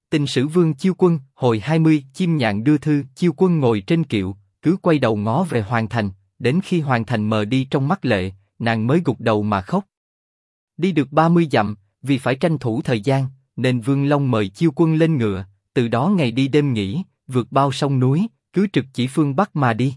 Tình sử Vương Chiêu Quân, hồi 20, chim nhạn đưa thư. Chiêu Quân ngồi trên kiệu, cứ quay đầu ngó về Hoàng Thành, đến khi Hoàng Thành mờ đi trong mắt lệ, nàng mới gục đầu mà khóc. Đi được 30 dặm, vì phải tranh thủ thời gian, nên Vương Long mời Chiêu Quân lên ngựa, từ đó ngày đi đêm nghỉ, vượt bao sông núi, cứ trực chỉ phương Bắc mà đi.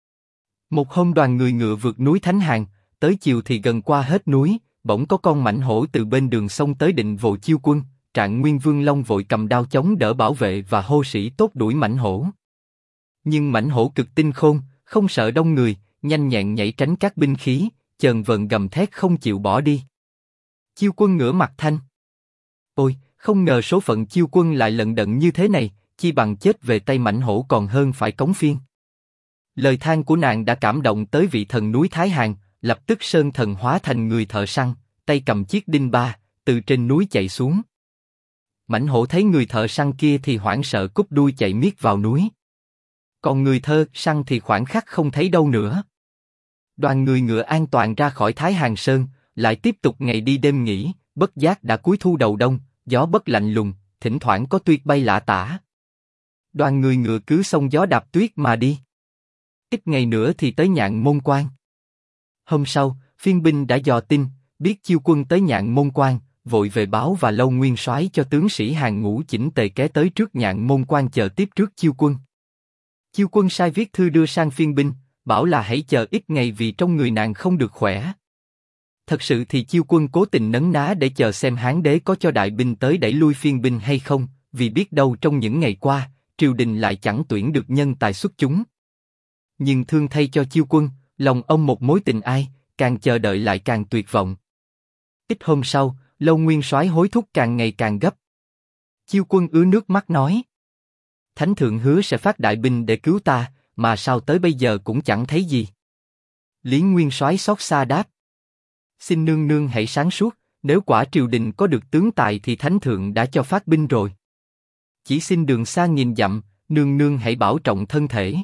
Một hôm đoàn người ngựa vượt núi Thánh Hàng, tới chiều thì gần qua hết núi, bỗng có con mãnh hổ từ bên đường sông tới định vồ Chiêu Quân. Trạng Nguyên Vương Long vội cầm đao chống đỡ bảo vệ và hô sĩ tốt đuổi mãnh hổ. Nhưng mãnh hổ cực tinh khôn, không sợ đông người, nhanh nhẹn nhảy tránh các binh khí, chờn vờn gầm thét không chịu bỏ đi. Chiêu Quân ngửa mặt thanh: ôi, không ngờ số phận Chiêu Quân lại lận đận như thế này, chi bằng chết về tay mãnh hổ còn hơn phải cống phiên. Lời than của nàng đã cảm động tới vị thần núi Thái Hàn, lập tức sơn thần hóa thành người thợ săn, tay cầm chiếc đinh ba, từ trên núi chạy xuống. Mãnh hổ thấy người thợ săn kia thì hoảng sợ cúp đuôi chạy miết vào núi. Còn người thợ săn thì khoảng khắc không thấy đâu nữa. Đoàn người ngựa an toàn ra khỏi Thái Hàn Sơn, lại tiếp tục ngày đi đêm nghỉ. Bất giác đã cuối thu đầu đông, gió bất lạnh lùng, thỉnh thoảng có tuyết bay lả tả. Đoàn người ngựa cứ xông gió đạp tuyết mà đi. Ít ngày nữa thì tới Nhạn Môn Quan. Hôm sau, phiên binh đã dò tin, biết Chiêu Quân tới Nhạn Môn Quan, vội về báo và Lâu Nguyên Soái cho tướng sĩ hàng ngũ chỉnh tề kéo tới trước Nhạn Môn Quan chờ tiếp trước Chiêu Quân. Chiêu Quân sai viết thư đưa sang phiên binh, bảo là hãy chờ ít ngày vì trong người nàng không được khỏe. Thật sự thì Chiêu Quân cố tình nấn ná để chờ xem Hán đế có cho đại binh tới đẩy lui phiên binh hay không, vì biết đâu trong những ngày qua, triều đình lại chẳng tuyển được nhân tài xuất chúng. Nhưng thương thay cho Chiêu Quân, lòng ông một mối tình ai, càng chờ đợi lại càng tuyệt vọng. Ít hôm sau, Lâu Nguyên Soái hối thúc càng ngày càng gấp. Chiêu Quân ứa nước mắt nói: Thánh thượng hứa sẽ phát đại binh để cứu ta, mà sao tới bây giờ cũng chẳng thấy gì. Lý Nguyên Soái xót xa đáp: Xin nương nương hãy sáng suốt, nếu quả triều đình có được tướng tài thì thánh thượng đã cho phát binh rồi. Chỉ xin đường xa nghìn dặm, nương nương hãy bảo trọng thân thể.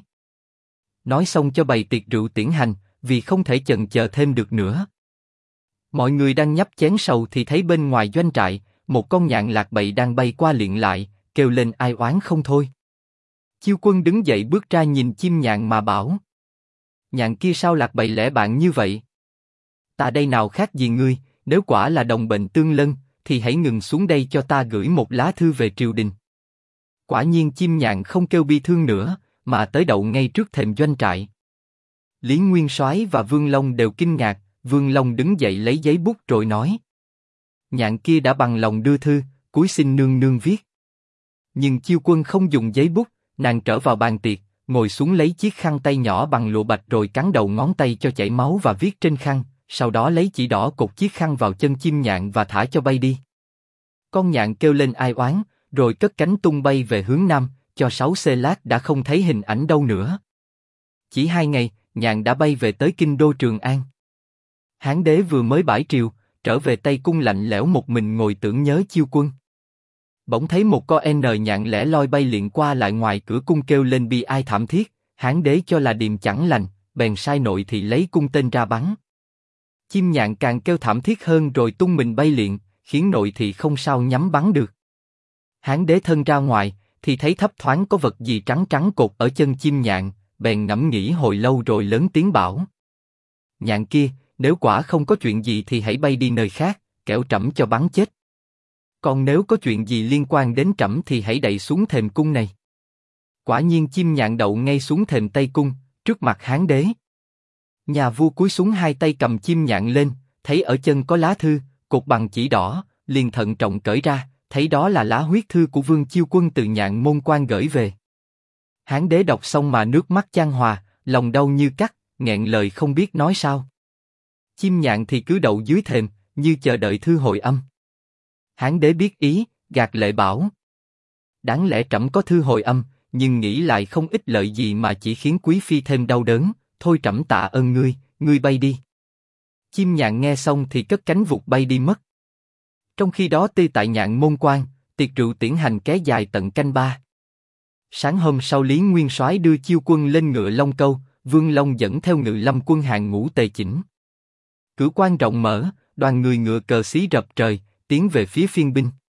Nói xong cho bày tiệc rượu tiễn hành, vì không thể chần chờ thêm được nữa. Mọi người đang nhấp chén sầu thì thấy bên ngoài doanh trại, một con nhạn lạc bậy đang bay qua liệng lại, kêu lên ai oán không thôi. Chiêu Quân đứng dậy bước ra nhìn chim nhạn mà bảo: Nhạn kia sao lạc bậy lẽ bạn như vậy? Ta đây nào khác gì ngươi, nếu quả là đồng bệnh tương lân, thì hãy ngừng xuống đây cho ta gửi một lá thư về triều đình. Quả nhiên chim nhạn không kêu bi thương nữa, mà tới đậu ngay trước thềm doanh trại. Lý Nguyên Soái và Vương Long đều kinh ngạc. Vương Long đứng dậy lấy giấy bút rồi nói: Nhạn kia đã bằng lòng đưa thư, cúi xin nương nương viết. Nhưng Chiêu Quân không dùng giấy bút, nàng trở vào bàn tiệc, ngồi xuống lấy chiếc khăn tay nhỏ bằng lụa bạch rồi cắn đầu ngón tay cho chảy máu và viết trên khăn, sau đó lấy chỉ đỏ cột chiếc khăn vào chân chim nhạn và thả cho bay đi. Con nhạn kêu lên ai oán, rồi cất cánh tung bay về hướng nam, cho 6 xê lát đã không thấy hình ảnh đâu nữa. Chỉ 2 ngày, nhạn đã bay về tới kinh đô Trường An. Hán đế vừa mới bãi triều, trở về Tây Cung lạnh lẽo một mình ngồi tưởng nhớ Chiêu Quân. Bỗng thấy một con nhạn lẻ loi bay liệng qua lại ngoài cửa cung kêu lên bi ai thảm thiết. Hán đế cho là điềm chẳng lành, bèn sai nội thị lấy cung tên ra bắn. Chim nhạn càng kêu thảm thiết hơn rồi tung mình bay liệng, khiến nội thị không sao nhắm bắn được. Hán đế thân ra ngoài, thì thấy thấp thoáng có vật gì trắng trắng cột ở chân chim nhạn, bèn ngẫm nghĩ hồi lâu rồi lớn tiếng bảo: Nhạn kia, nếu quả không có chuyện gì thì hãy bay đi nơi khác, kẻo trẫm cho bắn chết. Còn nếu có chuyện gì liên quan đến trẫm thì hãy đậy xuống thềm cung này. Quả nhiên chim nhạn đậu ngay xuống thềm Tây Cung, trước mặt Hán đế. Nhà vua cúi xuống hai tay cầm chim nhạn lên, thấy ở chân có lá thư, cột bằng chỉ đỏ, liền thận trọng cởi ra, thấy đó là lá huyết thư của Vương Chiêu Quân từ Nhạn Môn Quan gửi về. Hán đế đọc xong mà nước mắt chan hòa, lòng đau như cắt, nghẹn lời không biết nói sao. Chim nhạn thì cứ đậu dưới thềm, như chờ đợi thư hồi âm. Hán đế biết ý, gạt lệ bảo: Đáng lẽ trẫm có thư hồi âm, nhưng nghĩ lại không ích lợi gì mà chỉ khiến quý phi thêm đau đớn, thôi trẫm tạ ơn ngươi, ngươi bay đi. Chim nhạn nghe xong thì cất cánh vụt bay đi mất. Trong khi đó tại Nhạn Môn Quan, tiệc rượu tiễn hành kéo dài tận canh 3. Sáng hôm sau Lý Nguyên Soái đưa Chiêu Quân lên ngựa Long Câu, Vương Long dẫn theo Ngự Lâm quân hàng ngũ tề chỉnh. Cửa quan rộng mở, đoàn người ngựa cờ xí rập trời, tiến về phía phiên binh.